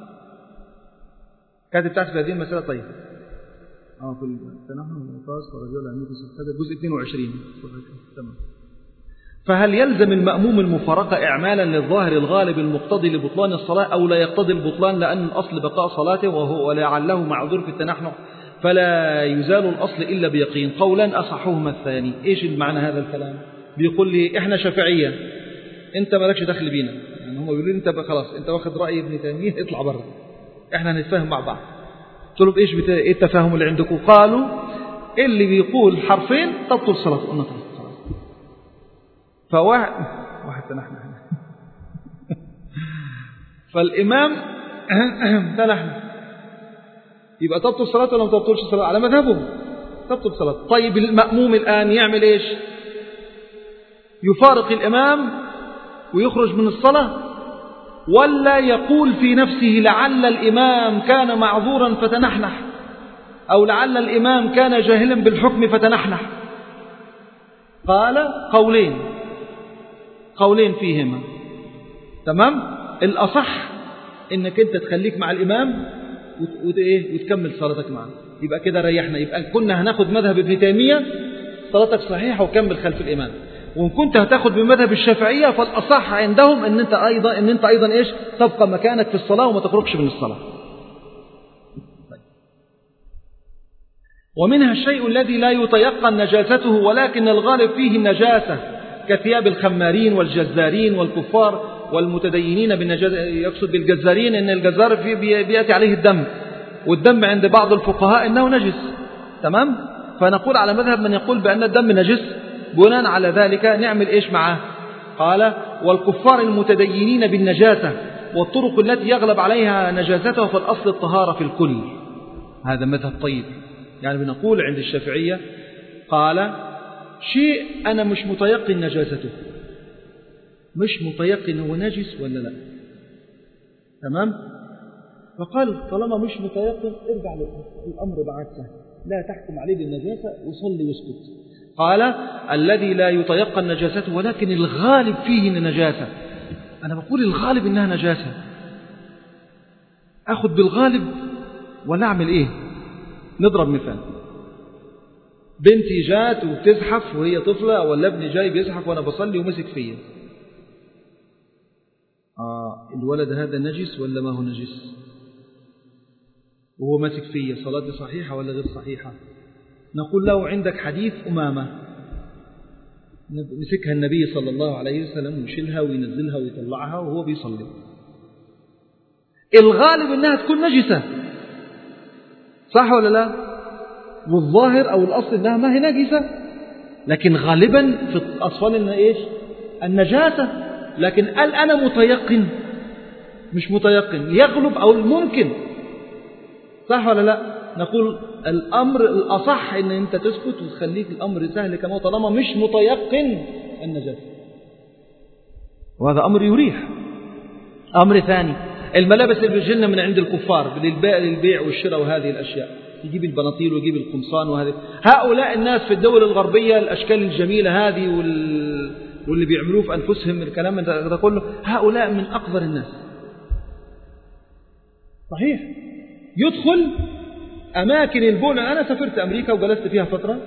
كاتب تحت في هذه المسألة. طيب في التنحنح والنقاص ورجل عميد هذا الجزء 22. تمام. فهل يلزم المأموم المفارقة إعمالا للظاهر الغالب المقتضي لبطلان الصلاة، أو لا يقتضي البطلان لأن الأصل بقاء صلاته ولعله معذور في التنحنح فلا يزال الأصل إلا بيقين؟ قولا أصحهما الثاني. إيش المعنى هذا الكلام؟ بيقول لي إحنا شافعية، أنت مالكش دخل بينا، يعني هم بيقولوا لي أنت خلاص أنت واخد رأي ابن تيمية اطلع برا، إحنا هنتفاهم مع بعض. قلت لهم إيش إيه التفاهم اللي عندكم؟ قالوا اللي بيقول حرفين تبطل صلاة. قلنا فواحد تنحنح فالإمام تنحنح يبقى تبطل صلاة ولا ما تبطلش صلاة؟ على مذهبه تبطل صلاة. طيب المأموم الآن يعمل إيش؟ يفارق الإمام ويخرج من الصلاة ولا يقول في نفسه لعل الإمام كان معذورا فتنحنح، أو لعل الإمام كان جاهلا بالحكم فتنحنح؟ قال قولين فيهما. تمام. الأصح إنك أنت تخليك مع الإمام وتكمل صلاتك معه، يبقى كده ريحنا. يبقى كنا هناخد مذهب ابن تيمية صلاتك صحيحة وكمل خلف الإمام، وإن كنت هتاخد بمذهب الشافعية فالأصح عندهم إن أنت أيضا إيش تبقى مكانك في الصلاة وما تخرجش من الصلاة. ومنها الشيء الذي لا يتيقن نجاسته ولكن الغالب فيه النجاسة، كثياب الخمارين والجزارين والكفار والمتدينين بالنجاسة. يقصد بالجزارين إن الجزار بيأتي عليه الدم، والدم عند بعض الفقهاء إنه نجس. تمام. فنقول على مذهب من يقول بأن الدم نجس، بناء على ذلك نعمل إيش معه؟ قال والكفار المتدينين بالنجاسة والطرق التي يغلب عليها نجاسته فالأصل الطهارة في الكل. هذا مذهب طيب. يعني بنقول عند الشافعية قال شيء أنا مش متيقن نجاسته، مش متيقن هو نجس ولا لا. تمام. فقال طالما مش متيقن ارجع للأمر بعكسه، لا تحكم عليه بالنجاسة وصلي واسكت. قال الذي لا يتيقن نجاسته ولكن الغالب فيه النجاسة. أنا بقول الغالب إنها نجاسة، أخذ بالغالب ولا أعمل إيه؟ نضرب مثال. بنتي جات وبتزحف وهي طفلة، ولا ابني جاي بيزحف وأنا بصلي ومسك فيا. الولد هذا نجس ولا ما هو نجس؟ وهو مسك فيا، صلاتي صحيحة ولا غير صحيحة؟ نقول له عندك حديث أمامة مسكها النبي صلى الله عليه وسلم ويشيلها وينزلها ويطلعها وهو بيصلي. الغالب إنها تكون نجسة، صح ولا لا؟ والظاهر أو الأصل إنها ما هي نجسة، لكن غالبا في الأصفال إنها إيش؟ النجاسة. لكن قال أنا متيقن مش متيقن، يغلب أو الممكن، صح ولا لا؟ نقول الأمر الأصح إن أنت تسكت وتخليك الأمر سهل كما طالما مش متيقن النجاسة، وهذا أمر يريح. أمر ثاني الملابس اللي بيجينا من عند الكفار للبيع والشراء وهذه الأشياء، يجيب البناطيل ويجيب القمصان وهذه. هؤلاء الناس في الدول الغربية الأشكال الجميلة هذه واللي بيعملوه في أنفسهم الكلام ده كله، هؤلاء من أقذر الناس. صحيح. يدخل أماكن البول. أنا سافرت أمريكا وجلست فيها فترة،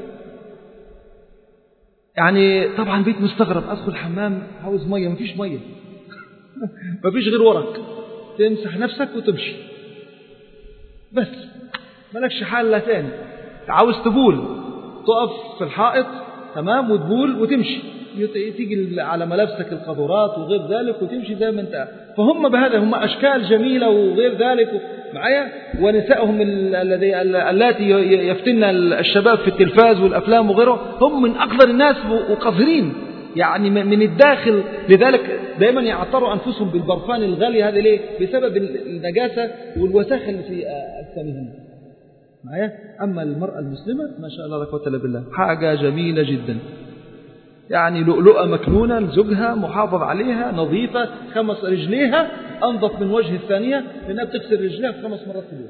يعني طبعا بيت مستغرب، أدخل حمام عاوز مية، مفيش مية مفيش غير ورق، تمسح نفسك وتمشي بس، مالكش حال لا تاني. عاوز تبول تقف في الحائط، تمام، وتبول وتمشي، تيجي على ملابسك القذورات وغير ذلك وتمشي زي ما انت. فهم بهذا هم أشكال جميلة وغير ذلك معايا. ونسائهم التي يفتن الشباب في التلفاز والأفلام وغيره هم من أقذر الناس وقذرين يعني من الداخل. لذلك دائما يعطروا أنفسهم بالبرفان الغالي. هذا ليه؟ بسبب النجاسة والوساخة اللي في أجسامهم معايا. أما المرأة المسلمة ما شاء الله لا قوة إلا بالله، حاجة جميلة جدا، يعني لؤلؤة مكنونة لزوجها، محافظ عليها، نظيفة، 5 رجليها أنظف من وجه الثانية لأنها بتغسل رجليها 5 مرات في اليوم.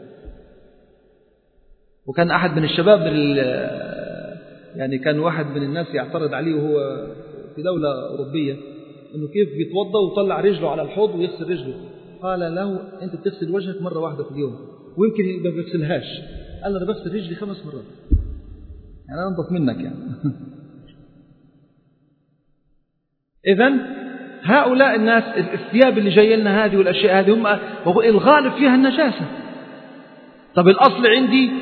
وكان أحد من الشباب يعني كان واحد من الناس يعترض عليه وهو في دولة أوروبية إنه كيف بيتوضأ وطلع رجله على الحوض ويغسل رجله. قال له أنت بتغسل وجهك مرة واحدة في اليوم ويمكن ما بيغسلهاش. قال له أنا بغسل رجلي 5 مرات، يعني أنا أنظف منك يعني. إذن هؤلاء الناس الثياب اللي جاي لنا هذه والأشياء هذه هم الغالب فيها النجاسة. طب الأصل عندي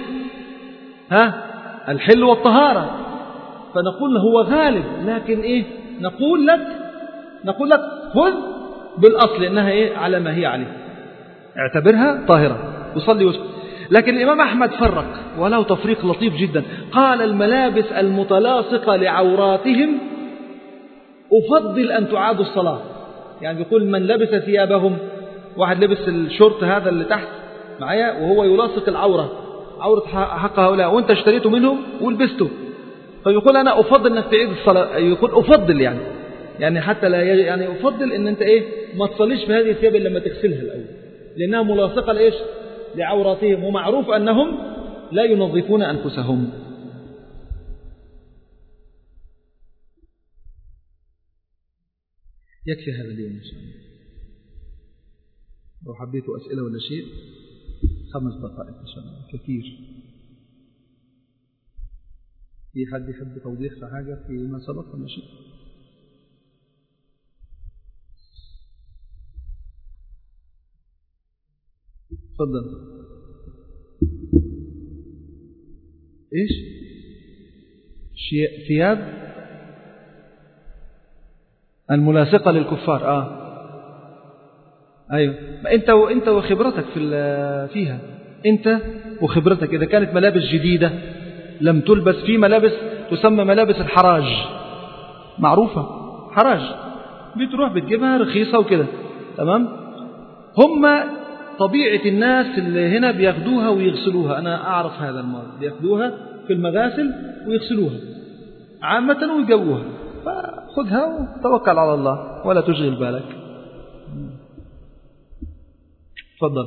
الحل والطهارة، فنقول هو غالب، لكن إيه نقول لك خذ بالأصل إنها إيه على ما هي عليه، اعتبرها طاهرة وصلي وسكت. لكن الإمام أحمد فرق وله تفريق لطيف جدا. قال الملابس المتلاصقة لعوراتهم أفضل أن تعاد الصلاة. يعني بيقول من لبس ثيابهم، واحد لبس الشورت هذا اللي تحت معايا وهو يلاصق عورة حق هؤلاء وانت اشتريته منهم ولبسته، فيقول أنا أفضل أنك تعيد الصلاة. يقول أفضل يعني حتى لا يعني أفضل أن أنت إيه ما تصليش في هذه الثياب لما تغسلها الأول، لأنها ملاصقة لإيش؟ لعوراتهم، ومعروف أنهم لا ينظفون أنفسهم. يكفي هذا اليوم إن شاء الله. لو حبيتوا أسئلة ولا شيء 5 دقائق إن شاء الله كثير. في حد يحب توضيح في حاجة فيما سبق ولا شيء؟ تفضل. إيش؟ ثياب الملاصقة للكفار. أيوة، أنت وخبرتك فيها، أنت وخبرتك. إذا كانت ملابس جديدة لم تلبس، في ملابس تسمى ملابس الحراج، معروفة حراج، بتروح بتجيبها رخيصة وكده، تمام. هم طبيعة الناس اللي هنا بياخدوها ويغسلوها، أنا أعرف هذا المرض، بياخدوها في المغاسل ويغسلوها عامة ويجوها، فخذها وتوكل على الله ولا تشغل بالك. تفضل.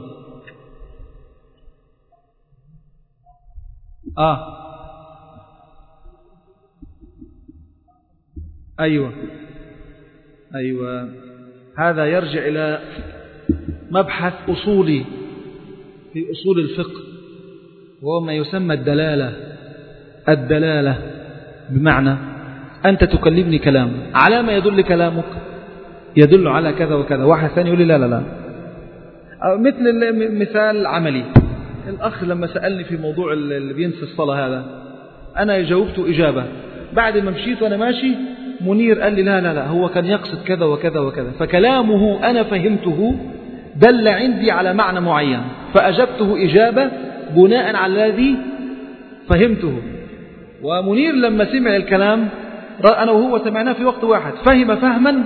أيوة، هذا يرجع إلى مبحث أصولي في أصول الفقه، وهو ما يسمى الدلالة. بمعنى أنت تكلمني كلام، على ما يدل كلامك؟ يدل على كذا وكذا. واحد ثاني يقول لي لا. مثل مثال عملي، الأخ لما سألني في موضوع اللي بينسى الصلاة هذا، أنا جاوبته إجابة، بعد ما مشيت وأنا ماشي منير قال لي لا هو كان يقصد كذا وكذا وكذا، فكلامه أنا فهمته دل عندي على معنى معين، فأجبته إجابة بناء على الذي فهمته. ومنير لما سمع الكلام، أنا وهو سمعناه في وقت واحد، فهم فهما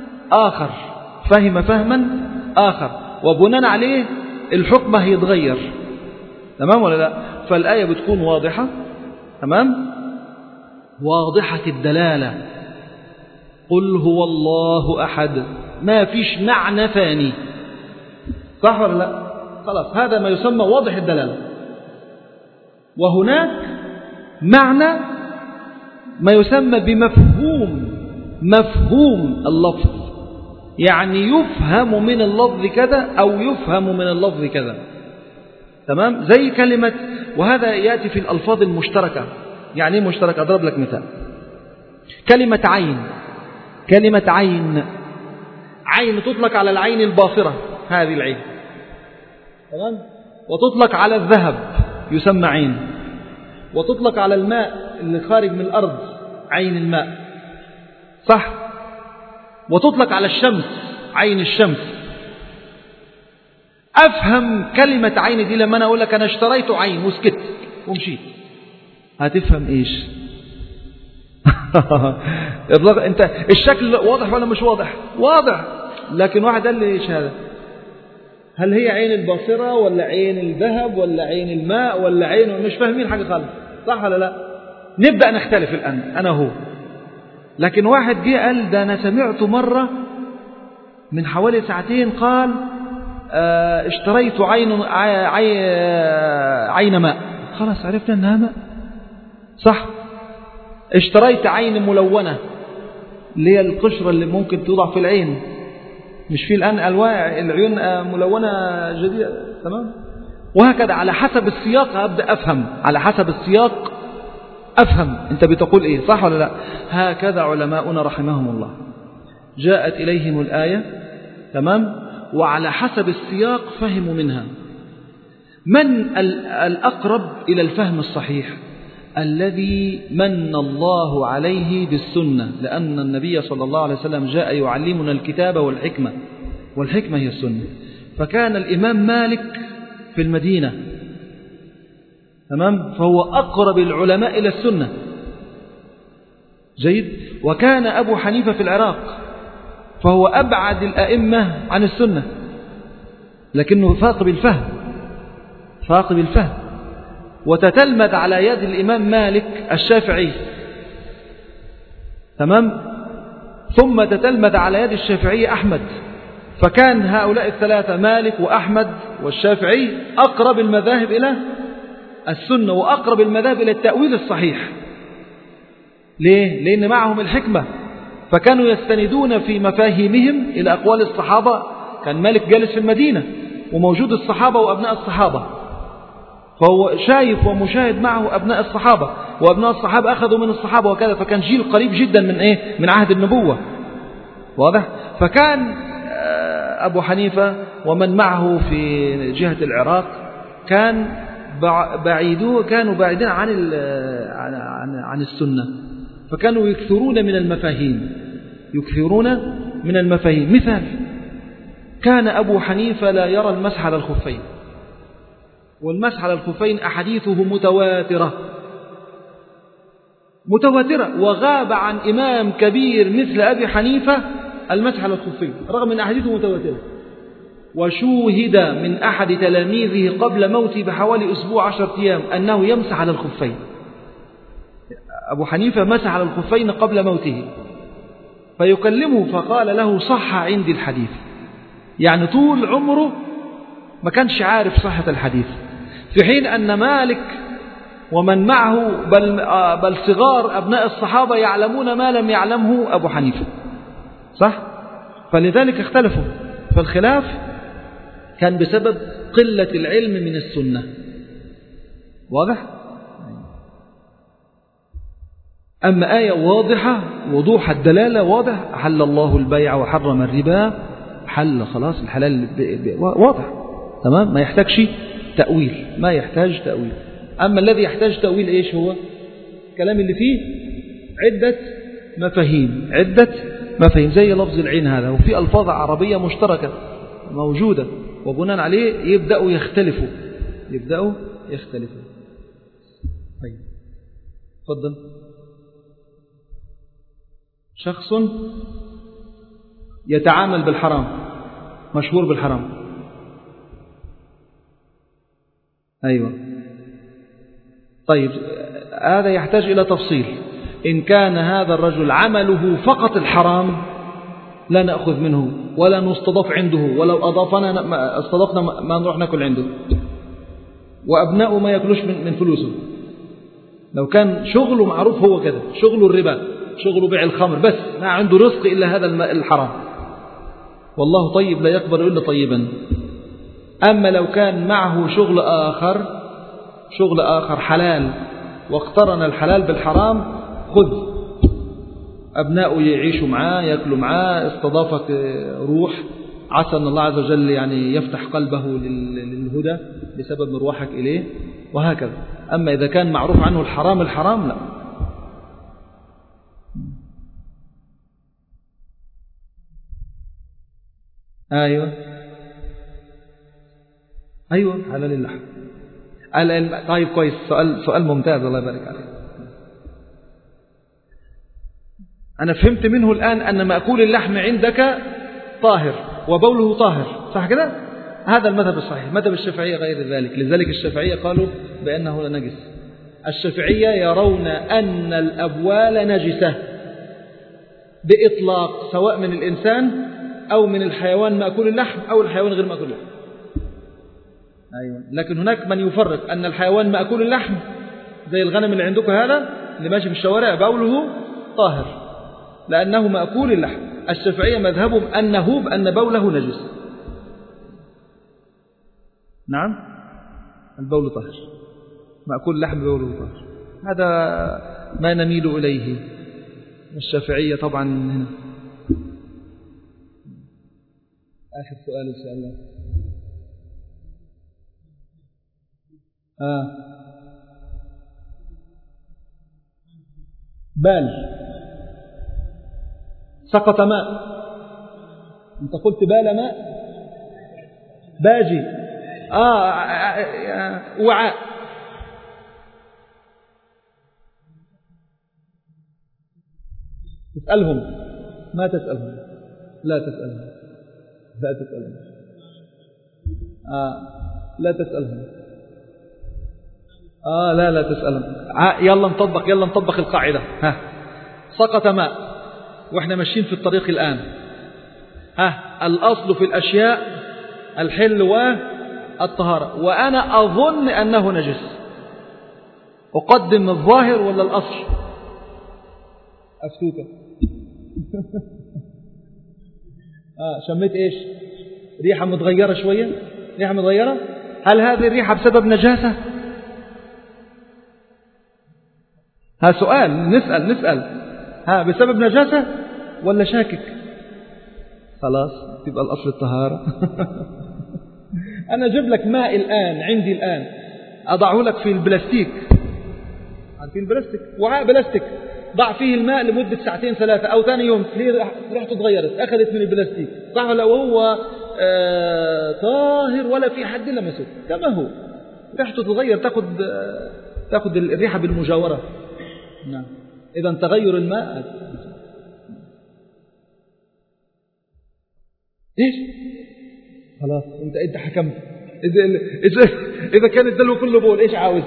آخر، وبناء عليه الحكم هيتغير، تمام ولا لا؟ فالآية بتكون واضحة، تمام، واضحة الدلالة. قل هو الله أحد، ما فيش معنى ثاني، صح ولا لا؟ خلاص، هذا ما يسمى واضح الدلالة. وهناك معنى ما يسمى بمفهوم اللفظ، يعني يفهم من اللفظ كذا أو يفهم من اللفظ كذا، تمام. زي كلمة، وهذا يأتي في الألفاظ المشتركة. يعني ايه مشتركة؟ أضرب لك مثال. كلمة عين تطلق على العين الباصرة، هذه العين، تمام، وتطلق على الذهب يسمى عين، وتطلق على الماء اللي خارج من الأرض عين الماء، صح، وتطلق على الشمس عين الشمس. أفهم كلمة عين دي لما أنا أقول لك أنا اشتريت عين وسكت ومشيت، هتفهم إيش؟ أنت الشكل واضح ولا مش واضح؟ واضح، لكن واحد قال لي إيش هذا؟ هل هي عين الباصرة ولا عين الذهب ولا عين الماء ولا عين؟ مش فاهمين حاجة خالص، صح ولا لا؟ نبدأ نختلف الآن أنا هو. لكن واحد جه قال ده أنا سمعته مرة من حوالي 2 ساعة قال اشتريت عين ماء، خلاص عرفنا أنها ماء، صح. اشتريت عين ملونة، اللي هي القشرة اللي ممكن توضع في العين، مش في الآن ألواع العيون ملونة جديدة، تمام. وهكذا على حسب السياق أبدأ أفهم، على حسب السياق أفهم أنت بتقول إيه، صح ولا لا؟ هكذا علماؤنا رحمهم الله، جاءت إليهم الآية، تمام، وعلى حسب السياق فهموا منها. من الأقرب إلى الفهم الصحيح؟ الذي من الله عليه بالسنة، لأن النبي صلى الله عليه وسلم جاء يعلمنا الكتاب والحكمة، والحكمة هي السنة. فكان الإمام مالك في المدينة، تمام، فهو أقرب العلماء إلى السنة، جيد. وكان أبو حنيفة في العراق، فهو أبعد الأئمة عن السنة، لكنه فاق بالفهم، وتتلمذ على يد الإمام مالك الشافعي، تمام، ثم تتلمذ على يد الشافعي أحمد، فكان هؤلاء الثلاثة مالك وأحمد والشافعي أقرب المذاهب إلى السنة وأقرب المذاهب إلى التأويل الصحيح. ليه؟ لأن معهم الحكمة، فكانوا يستندون في مفاهيمهم إلى أقوال الصحابة. كان مالك جالس في المدينة وموجود الصحابة وأبناء الصحابة، فهو شايف ومشاهد معه أبناء الصحابة، وأبناء الصحابة أخذوا من الصحابة وكذا، فكان جيل قريب جدا من من عهد النبوة. واضح؟ فكان أبو حنيفة ومن معه في جهة العراق كانوا بعيدين عن السنة، فكانوا يكثرون من المفاهيم. مثال: كان أبو حنيفة لا يرى المسح على الخفين، والمسح على الخفين أحاديثه متواترة، وغاب عن إمام كبير مثل أبي حنيفة المسح على الخفين رغم أن أحاديثه متواترة. وشوهد من أحد تلاميذه قبل موته بحوالي أسبوع 10 أيام أنه يمسح على الخفين. أبو حنيفة مسح على الخفين قبل موته، فيكلمه فقال له: صح عندي الحديث. يعني طول عمره ما كانش عارف صحة الحديث، في حين أن مالك ومن معه بل صغار أبناء الصحابة يعلمون ما لم يعلمه أبو حنيفة. صح؟ فلذلك اختلفوا، فالخلاف كان بسبب قلة العلم من السنة. واضح؟ أما آية واضحة وضوح الدلالة واضح: أحل الله البيع وحرم الربا، حل خلاص الحلال واضح تمام، ما يحتاج تأويل، ما يحتاج تأويل. أما الذي يحتاج تأويل إيش هو؟ الكلام اللي فيه عدة مفاهيم زي لفظ العين هذا، وفي ألفاظ عربية مشتركة موجودة، وبناء عليه يبدأوا يختلفوا. طيب تفضل. شخص يتعامل بالحرام، مشهور بالحرام. أيوة. طيب هذا يحتاج إلى تفصيل. إن كان هذا الرجل عمله فقط الحرام لا نأخذ منه ولا نستضاف عنده، ولو أضافنا استضفنا ما نروح نأكل عنده، وأبناؤه ما يأكلوش من فلوسه. لو كان شغله معروف هو كذا، شغله الربا، شغله بيع الخمر، بس ما عنده رزق إلا هذا الحرام، والله طيب لا يقبل إلا طيبا. أما لو كان معه شغل آخر حلال، واقترن الحلال بالحرام، خذ أبناؤه يعيشوا معاه، يأكلوا معاه، استضافك روح، عسى أن الله عز وجل يعني يفتح قلبه للهدى بسبب مروحك إليه، وهكذا. أما إذا كان معروف عنه الحرام لا. أيوة حلال اللحم. طيب كويس، سؤال ممتاز، الله يبارك عليك. أنا فهمت منه الآن أن مأكول اللحم عندك طاهر وبوله طاهر، صح كده؟ هذا المذهب الصحيح. مذهب الشافعية غير ذلك، لذلك الشافعية قالوا بأنه نجس. الشافعية يرون أن الأبوال نجسة بإطلاق، سواء من الإنسان أو من الحيوان مأكول اللحم أو الحيوان غير مأكول اللحم. أيوة. لكن هناك من يفرق أن الحيوان مأكول اللحم زي الغنم اللي عندكم هذا اللي ماشي في الشوارع بوله طاهر لأنه مأكول اللحم. الشافعية مذهبهم أن بوله نجس. نعم، البول طاهر، مأكول اللحم بوله طاهر، هذا ما نميل إليه. الشافعية طبعا هنا. آخر سؤال إن شاء الله. بال سقط ماء، أنت قلت بال ماء، باجي وعاء. تسألهم، ما تسألهم، لا تسألهم، لا تسألهم، لا تسألهم، لا تسألهم. يلا نطبق القاعدة. سقط ماء وإحنا ماشيين في الطريق الآن، الأصل في الأشياء الحل والطهارة، وأنا أظن أنه نجس، أقدم الظاهر ولا الأصل؟ أفتوك. شميت إيش؟ ريحة متغيرة شوية، ريحة متغيرة. هل هذه الريحة بسبب نجاسة؟ سؤال نسأل بسبب نجاسة ولا شاكك؟ خلاص تبقى الأصل الطهارة. أنا أجيب لك ماء الآن عندي الآن، أضعه لك في البلاستيك، عارفين البلاستيك، وعاء بلاستيك، ضع فيه الماء لمدة 2 3 أو ثاني يوم ريحته تغيرت، أخذت من البلاستيك، صح ولا؟ وهو طاهر ولا في حد لمسه كما هو، ريحته تغير، تأخذ الريحة بالمجاورة. نعم. إذا تغير الماء إيش؟ خلاص أنت حكمت. إذا كان الدلو كله بول إيش عاوز؟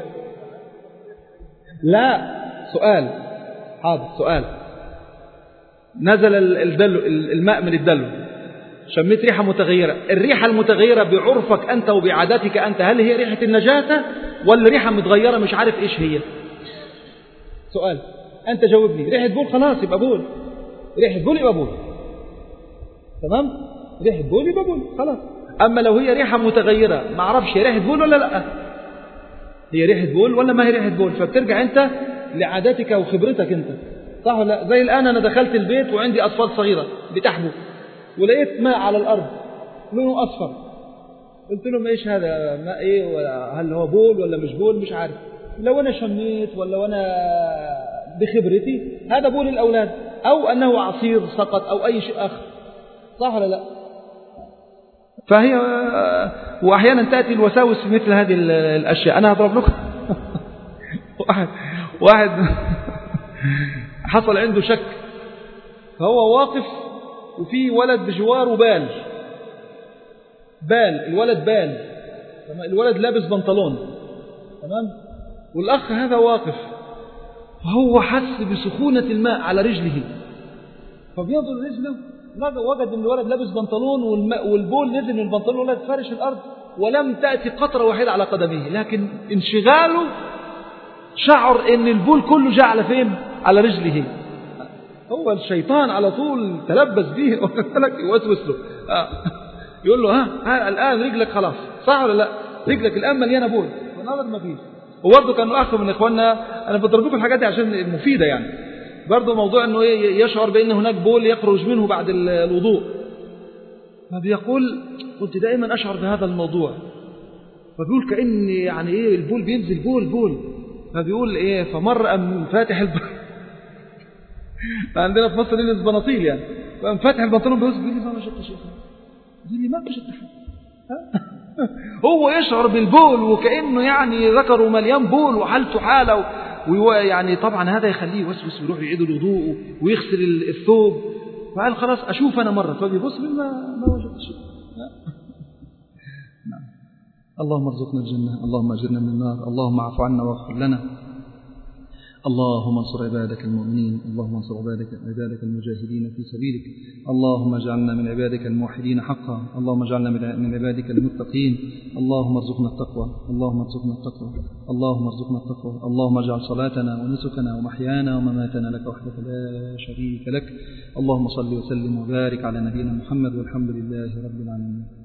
لا، سؤال حاضر، سؤال. نزل الدلو، الماء من الدلو، شميت ريحة متغيرة، الريحة المتغيرة بعرفك أنت وبعاداتك أنت، هل هي ريحة النجاسة ولا ريحة متغيرة مش عارف إيش هي؟ سؤال، أنت جاوبني. ريحة بول، خلاص يبقى بول، ريحة بول يبقى بول، تمام؟ ريحة بول يبقى بول، خلاص. أما لو هي ريحة متغيرة ما أعرفش هي ريحة بول ولا لا، هي ريحة بول ولا ما هي ريحة بول، فبترجع أنت لعاداتك وخبرتك أنت، صح ولا لا؟ زي الآن أنا دخلت البيت وعندي أطفال صغيرة بتحبوا، ولقيت ماء على الأرض لونه أصفر، قلت لهم إيش هذا ماء إيه، هل هو بول ولا مش بول؟ مش عارف. لو أنا شميت ولا وأنا بخبرتي هذا بول الأولاد، أو أنه عصير سقط أو أي شيء آخر، صح ولا لا؟ فهي وأحيانا تأتي الوساوس في مثل هذه الأشياء. أنا أضرب لكم واحد حصل عنده شك، فهو واقف وفي ولد بجواره الولد الولد لابس بنطلون، تمام، والأخ هذا واقف، فهو حس بسخونة الماء على رجله، فبينظر رجله وجد ان الولد لابس بنطلون والبول نزل من البنطلون، والولد فارش الأرض ولم تأتي قطرة واحدة على قدميه، لكن انشغاله شعر ان البول كله جاء على فين؟ على رجله. هو الشيطان على طول تلبس به يوسوس له، يقول له الآن رجلك خلاص، صح ولا لا؟ رجلك الآن مليانة بول، ونظر ما فيش. وبرضه كانوا أخذوا من إخواننا، أنا بضرب لكم الحاجات دي عشان مفيدة يعني، برضه موضوع أنه يشعر بأن هناك بول يخرج منه بعد الوضوء، فبيقول كنت دائما أشعر بهذا الموضوع، فبيقول كأن يعني إيه البول بينزل بول، فبيقول إيه، فمر أم فاتح عندنا في مصر نلبس بناطيل يعني، فأم فاتح البنطلون بيقول لي ما شفت شيء، يقول لي ما شفت هو يشعر بالبول وكأنه يعني ذكره مليان بول وحالته حالة، ويعني طبعا هذا يخليه يوسوس ويروح يعيد الوضوء ويغسل الثوب، فقال خلاص أشوف أنا مرة، فبيبص ما وجدت شيء. اللهم ارزقنا الجنة، اللهم أجرنا من النار، اللهم اعف عنا واغفر لنا، اللهم انصر عبادك المؤمنين، اللهم انصر عبادك المجاهدين في سبيلك، اللهم اجعلنا من عبادك الموحدين حقا، اللهم اجعلنا من عبادك المتقين، اللهم ارزقنا التقوى، اللهم ارزقنا التقوى، اللهم ارزقنا التقوى، اللهم اجعل صلاتنا ونسكنا ومحيانا ومماتنا لك وحدك لا شريك لك، اللهم صل وسلم وبارك على نبينا محمد، والحمد لله رب العالمين.